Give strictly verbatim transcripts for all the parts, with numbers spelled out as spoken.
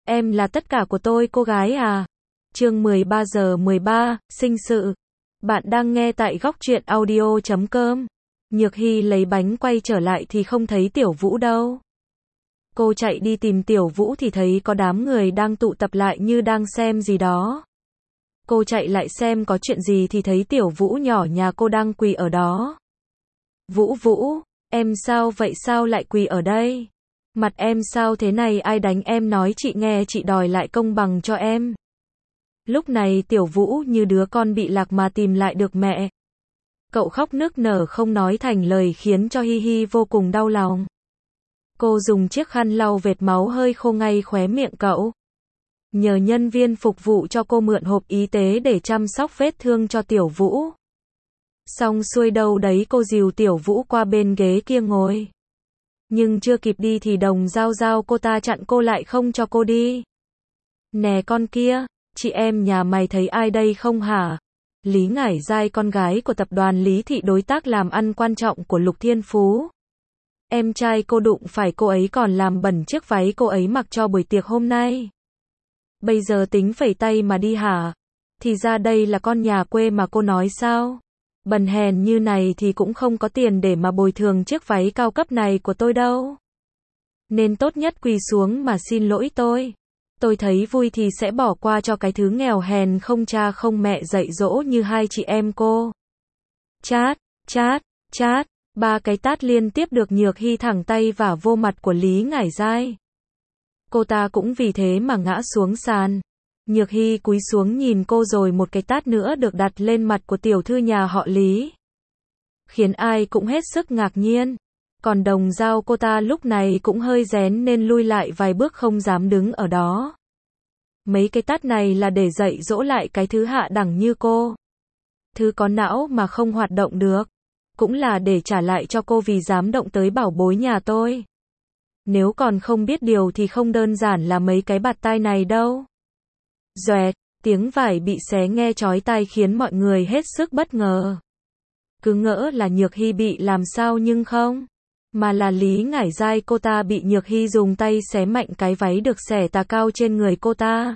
Em là tất cả của tôi cô gái à. Chương mười ba giờ mười ba, sinh sự. Bạn đang nghe tại góc truyện audio chấm com. Nhược Hy lấy bánh quay trở lại thì không thấy Tiểu Vũ đâu. Cô chạy đi tìm Tiểu Vũ thì thấy có đám người đang tụ tập lại như đang xem gì đó. Cô chạy lại xem có chuyện gì thì thấy Tiểu Vũ nhỏ nhà cô đang quỳ ở đó. Vũ Vũ, em sao vậy, sao lại quỳ ở đây? Mặt em sao thế này, ai đánh em, nói chị nghe, chị đòi lại công bằng cho em. Lúc này Tiểu Vũ như đứa con bị lạc mà tìm lại được mẹ. Cậu khóc nức nở không nói thành lời khiến cho Hi Hi vô cùng đau lòng. Cô dùng chiếc khăn lau vệt máu hơi khô ngay khóe miệng cậu. Nhờ nhân viên phục vụ cho cô mượn hộp y tế để chăm sóc vết thương cho Tiểu Vũ. Xong xuôi đâu đấy cô dìu Tiểu Vũ qua bên ghế kia ngồi. Nhưng chưa kịp đi thì Đồng Giao Giao cô ta chặn cô lại không cho cô đi. Nè con kia, chị em nhà mày thấy ai đây không hả? Lý Ngải Giai, con gái của tập đoàn Lý Thị, đối tác làm ăn quan trọng của Lục Thiên Phú. Em trai cô đụng phải cô ấy còn làm bẩn chiếc váy cô ấy mặc cho buổi tiệc hôm nay. Bây giờ tính phẩy tay mà đi hả? Thì ra đây là con nhà quê mà cô nói sao? Bần hèn như này thì cũng không có tiền để mà bồi thường chiếc váy cao cấp này của tôi đâu. Nên tốt nhất quỳ xuống mà xin lỗi tôi. Tôi thấy vui thì sẽ bỏ qua cho cái thứ nghèo hèn không cha không mẹ dạy dỗ như hai chị em cô. Chát, chát, chát, ba cái tát liên tiếp được Nhược Hy thẳng tay vả vô mặt của Lý Ngải Giai. Cô ta cũng vì thế mà ngã xuống sàn. Nhược Hy cúi xuống nhìn cô rồi một cái tát nữa được đặt lên mặt của tiểu thư nhà họ Lý. Khiến ai cũng hết sức ngạc nhiên. Còn Đồng Giao cô ta lúc này cũng hơi rén nên lui lại vài bước không dám đứng ở đó. Mấy cái tát này là để dạy dỗ lại cái thứ hạ đẳng như cô. Thứ có não mà không hoạt động được. Cũng là để trả lại cho cô vì dám động tới bảo bối nhà tôi. Nếu còn không biết điều thì không đơn giản là mấy cái bạt tai này đâu. Doẹt, tiếng vải bị xé nghe chói tai khiến mọi người hết sức bất ngờ. Cứ ngỡ là Nhược Hy bị làm sao nhưng không. Mà là Lý Ngải Giai cô ta bị Nhược Hy dùng tay xé mạnh cái váy được xẻ tà cao trên người cô ta.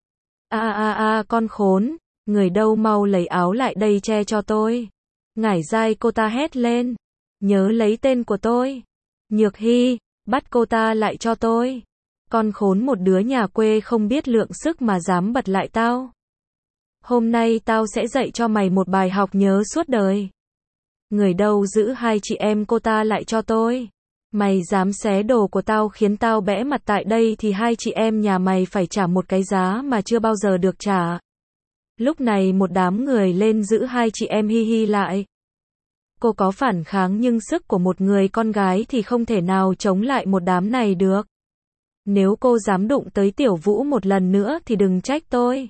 A a a con khốn, người đâu mau lấy áo lại đây che cho tôi. Ngải Giai cô ta hét lên. Nhớ lấy tên của tôi. Nhược Hy, bắt cô ta lại cho tôi. Con khốn, một đứa nhà quê không biết lượng sức mà dám bật lại tao. Hôm nay tao sẽ dạy cho mày một bài học nhớ suốt đời. Người đâu giữ hai chị em cô ta lại cho tôi. Mày dám xé đồ của tao khiến tao bẽ mặt tại đây thì hai chị em nhà mày phải trả một cái giá mà chưa bao giờ được trả. Lúc này một đám người lên giữ hai chị em Hi Hi lại. Cô có phản kháng nhưng sức của một người con gái thì không thể nào chống lại một đám này được. Nếu cô dám đụng tới Tiểu Vũ một lần nữa thì đừng trách tôi.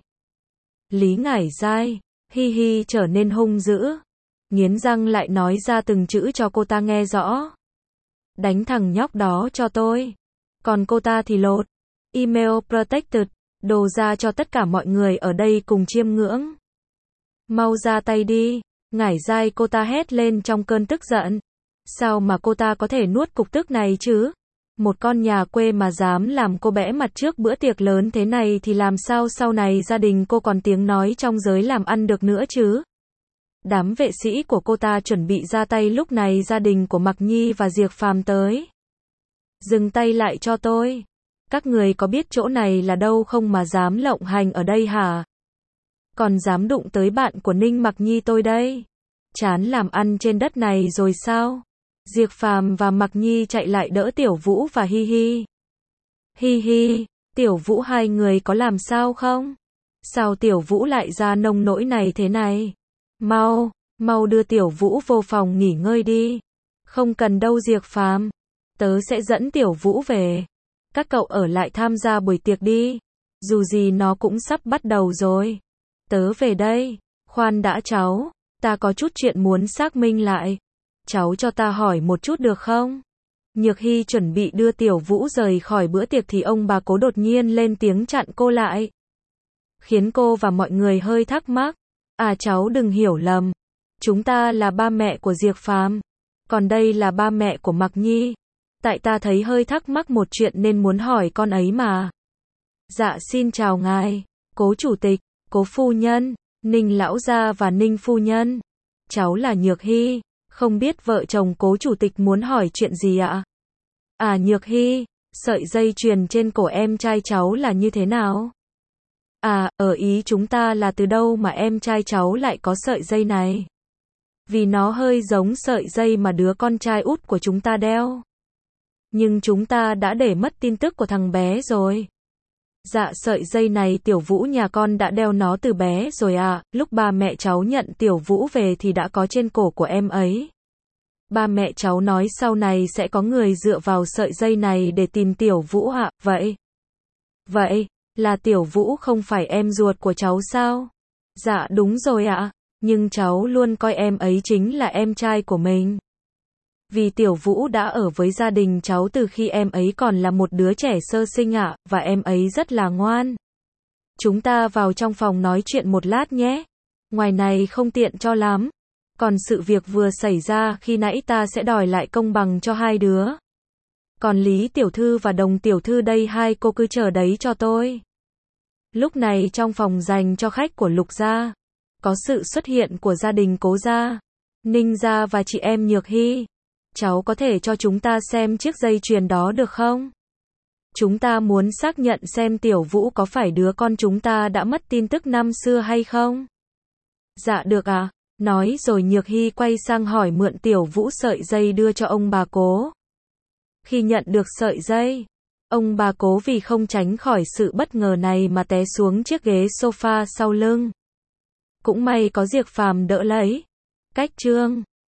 Lý Ngải Giai, Hi Hi trở nên hung dữ. Nghiến răng lại nói ra từng chữ cho cô ta nghe rõ. Đánh thằng nhóc đó cho tôi. Còn cô ta thì lột. Email protected. Đồ ra cho tất cả mọi người ở đây cùng chiêm ngưỡng. Mau ra tay đi. Ngải Giai cô ta hét lên trong cơn tức giận. Sao mà cô ta có thể nuốt cục tức này chứ? Một con nhà quê mà dám làm cô bẽ mặt trước bữa tiệc lớn thế này thì làm sao sau này gia đình cô còn tiếng nói trong giới làm ăn được nữa chứ? Đám vệ sĩ của cô ta chuẩn bị ra tay lúc này gia đình của Mặc Nhi và Diệp Phàm tới. Dừng tay lại cho tôi. Các người có biết chỗ này là đâu không mà dám lộng hành ở đây hả? Còn dám đụng tới bạn của Ninh Mặc Nhi tôi đây. Chán làm ăn trên đất này rồi sao? Diệp Phàm và Mặc Nhi chạy lại đỡ Tiểu Vũ và Hi Hi. Hi Hi, Tiểu Vũ, hai người có làm sao không? Sao Tiểu Vũ lại ra nông nỗi này thế này? Mau, mau đưa Tiểu Vũ vô phòng nghỉ ngơi đi. Không cần đâu Diệp Phàm. Tớ sẽ dẫn Tiểu Vũ về. Các cậu ở lại tham gia buổi tiệc đi. Dù gì nó cũng sắp bắt đầu rồi. Tớ về đây. Khoan đã cháu. Ta có chút chuyện muốn xác minh lại. Cháu cho ta hỏi một chút được không? Nhược Hy chuẩn bị đưa Tiểu Vũ rời khỏi bữa tiệc thì ông bà Cố đột nhiên lên tiếng chặn cô lại. Khiến cô và mọi người hơi thắc mắc. À cháu đừng hiểu lầm. Chúng ta là ba mẹ của Diệp Phàm. Còn đây là ba mẹ của Mặc Nhi. Tại ta thấy hơi thắc mắc một chuyện nên muốn hỏi con ấy mà. Dạ xin chào ngài, Cố chủ tịch, Cố phu nhân, Ninh lão gia và Ninh phu nhân. Cháu là Nhược Hy, không biết vợ chồng Cố chủ tịch muốn hỏi chuyện gì ạ? À Nhược Hy, sợi dây chuyền trên cổ em trai cháu là như thế nào? À, ở ý chúng ta là từ đâu mà em trai cháu lại có sợi dây này? Vì nó hơi giống sợi dây mà đứa con trai út của chúng ta đeo. Nhưng chúng ta đã để mất tin tức của thằng bé rồi. Dạ sợi dây này Tiểu Vũ nhà con đã đeo nó từ bé rồi à, lúc ba mẹ cháu nhận Tiểu Vũ về thì đã có trên cổ của em ấy. Ba mẹ cháu nói sau này sẽ có người dựa vào sợi dây này để tìm Tiểu Vũ ạ, à, vậy? Vậy, là Tiểu Vũ không phải em ruột của cháu sao? Dạ đúng rồi ạ, à, nhưng cháu luôn coi em ấy chính là em trai của mình. Vì Tiểu Vũ đã ở với gia đình cháu từ khi em ấy còn là một đứa trẻ sơ sinh ạ, à, và em ấy rất là ngoan. Chúng ta vào trong phòng nói chuyện một lát nhé. Ngoài này không tiện cho lắm. Còn sự việc vừa xảy ra khi nãy ta sẽ đòi lại công bằng cho hai đứa. Còn Lý tiểu thư và Đồng tiểu thư đây hai cô cứ chờ đấy cho tôi. Lúc này trong phòng dành cho khách của Lục gia, có sự xuất hiện của gia đình Cố gia, Ninh gia và chị em Nhược Hy. Cháu có thể cho chúng ta xem chiếc dây chuyền đó được không? Chúng ta muốn xác nhận xem Tiểu Vũ có phải đứa con chúng ta đã mất tin tức năm xưa hay không? Dạ được à, nói rồi Nhược Hy quay sang hỏi mượn Tiểu Vũ sợi dây đưa cho ông bà Cố. Khi nhận được sợi dây, ông bà Cố vì không tránh khỏi sự bất ngờ này mà té xuống chiếc ghế sofa sau lưng. Cũng may có Diệp Phàm đỡ lấy. Cách chương